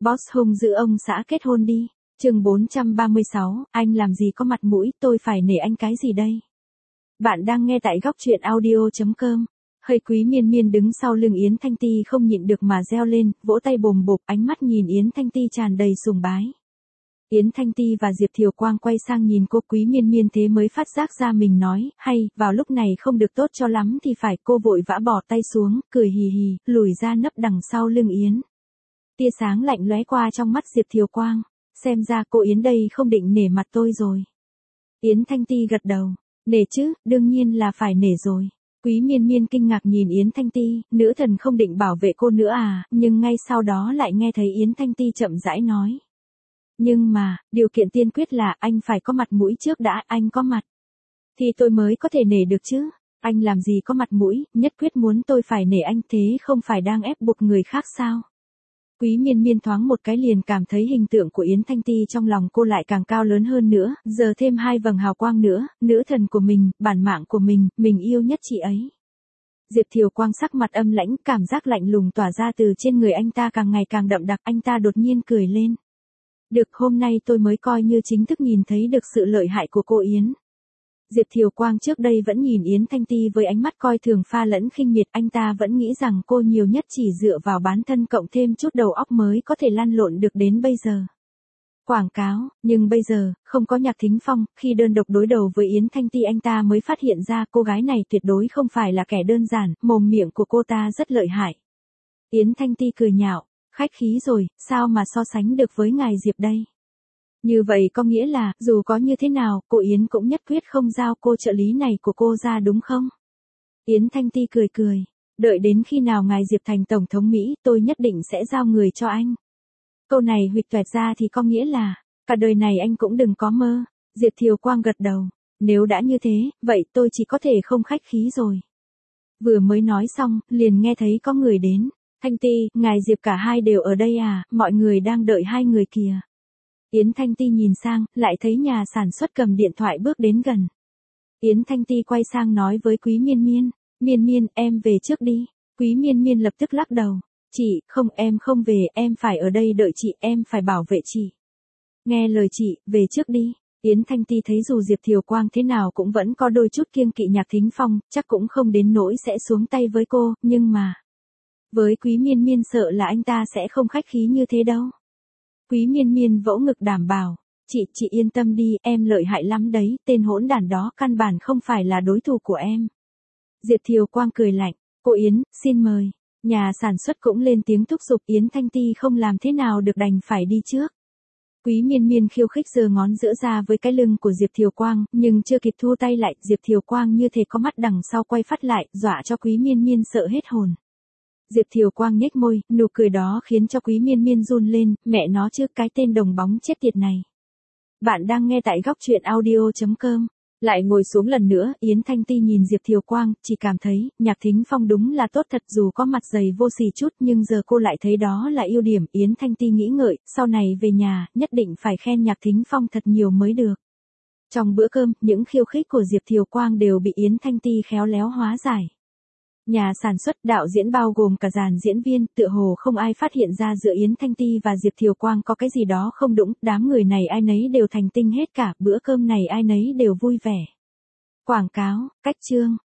Boss hung dữ ông xã kết hôn đi. Chương 436, anh làm gì có mặt mũi, tôi phải nể anh cái gì đây? Bạn đang nghe tại góc truyện audio.com. Hơi Quý Miên Miên đứng sau lưng Yến Thanh Ti không nhịn được mà reo lên, vỗ tay bồm bộp, ánh mắt nhìn Yến Thanh Ti tràn đầy sùng bái. Yến Thanh Ti và Diệp Thiều Quang quay sang nhìn cô Quý Miên Miên thế mới phát giác ra mình nói, hay, vào lúc này không được tốt cho lắm thì phải, cô vội vã bỏ tay xuống, cười hì hì, lùi ra nấp đằng sau lưng Yến. Tia sáng lạnh lóe qua trong mắt Diệp Thiều Quang, xem ra cô Yến đây không định nể mặt tôi rồi. Yến Thanh Ti gật đầu, nể chứ, đương nhiên là phải nể rồi. Quý Miên Miên kinh ngạc nhìn Yến Thanh Ti, nữ thần không định bảo vệ cô nữa à, nhưng ngay sau đó lại nghe thấy Yến Thanh Ti chậm rãi nói. Nhưng mà, điều kiện tiên quyết là anh phải có mặt mũi trước đã, anh có mặt. Thì tôi mới có thể nể được chứ, anh làm gì có mặt mũi, nhất quyết muốn tôi phải nể anh thế không phải đang ép buộc người khác sao? Quý Miên Miên thoáng một cái liền cảm thấy hình tượng của Yến Thanh Ti trong lòng cô lại càng cao lớn hơn nữa, giờ thêm hai vầng hào quang nữa, nữ thần của mình, bản mạng của mình yêu nhất chị ấy. Diệp Thiều Quang sắc mặt âm lãnh, cảm giác lạnh lùng tỏa ra từ trên người anh ta càng ngày càng đậm đặc, anh ta đột nhiên cười lên. Được, hôm nay tôi mới coi như chính thức nhìn thấy được sự lợi hại của cô Yến. Diệp Thiều Quang trước đây vẫn nhìn Yến Thanh Ti với ánh mắt coi thường pha lẫn khinh miệt, anh ta vẫn nghĩ rằng cô nhiều nhất chỉ dựa vào bán thân cộng thêm chút đầu óc mới có thể lăn lộn được đến bây giờ. Quảng cáo, nhưng bây giờ, không có Nhạc Thính Phong, khi đơn độc đối đầu với Yến Thanh Ti anh ta mới phát hiện ra cô gái này tuyệt đối không phải là kẻ đơn giản, mồm miệng của cô ta rất lợi hại. Yến Thanh Ti cười nhạo, khách khí rồi, sao mà so sánh được với ngài Diệp đây? Như vậy có nghĩa là, dù có như thế nào, cô Yến cũng nhất quyết không giao cô trợ lý này của cô ra đúng không? Yến Thanh Ti cười cười, đợi đến khi nào ngài Diệp thành tổng thống Mỹ, tôi nhất định sẽ giao người cho anh. Câu này huỵch toẹt ra thì có nghĩa là, cả đời này anh cũng đừng có mơ. Diệp Thiều Quang gật đầu, nếu đã như thế, vậy tôi chỉ có thể không khách khí rồi. Vừa mới nói xong, liền nghe thấy có người đến. Thanh Ti, ngài Diệp cả hai đều ở đây à, mọi người đang đợi hai người kìa. Yến Thanh Ti nhìn sang, lại thấy nhà sản xuất cầm điện thoại bước đến gần. Yến Thanh Ti quay sang nói với Quý Miên Miên, Miên Miên, em về trước đi. Quý Miên Miên lập tức lắc đầu, chị, không em không về, em phải ở đây đợi chị, em phải bảo vệ chị. Nghe lời chị, về trước đi. Yến Thanh Ti thấy dù Diệp Thiều Quang thế nào cũng vẫn có đôi chút kiêng kỵ Nhạc Thính Phong, chắc cũng không đến nỗi sẽ xuống tay với cô, nhưng mà... Với Quý Miên Miên sợ là anh ta sẽ không khách khí như thế đâu. Quý Miên Miên vỗ ngực đảm bảo, chị yên tâm đi, em lợi hại lắm đấy, tên hỗn đản đó căn bản không phải là đối thủ của em. Diệp Thiều Quang cười lạnh, cô Yến, xin mời. Nhà sản xuất cũng lên tiếng thúc giục, Yến Thanh Ti không làm thế nào được đành phải đi trước. Quý Miên Miên khiêu khích giơ ngón giữa ra với cái lưng của Diệp Thiều Quang, nhưng chưa kịp thu tay lại, Diệp Thiều Quang như thể có mắt đằng sau quay phát lại, dọa cho Quý Miên Miên sợ hết hồn. Diệp Thiều Quang nhếch môi, nụ cười đó khiến cho Quý Miên Miên run lên, mẹ nó chứ, cái tên đồng bóng chết tiệt này. Bạn đang nghe tại góc truyện audio.com. Lại ngồi xuống lần nữa, Yến Thanh Ti nhìn Diệp Thiều Quang, chỉ cảm thấy, Nhạc Thính Phong đúng là tốt thật, dù có mặt dày vô sỉ chút nhưng giờ cô lại thấy đó là ưu điểm. Yến Thanh Ti nghĩ ngợi, sau này về nhà, nhất định phải khen Nhạc Thính Phong thật nhiều mới được. Trong bữa cơm, những khiêu khích của Diệp Thiều Quang đều bị Yến Thanh Ti khéo léo hóa giải. Nhà sản xuất, đạo diễn bao gồm cả dàn diễn viên, tựa hồ không ai phát hiện ra giữa Yến Thanh Ti và Diệp Thiều Quang có cái gì đó không đúng, đám người này ai nấy đều thành tinh hết cả, bữa cơm này ai nấy đều vui vẻ. Quảng cáo, cách chương.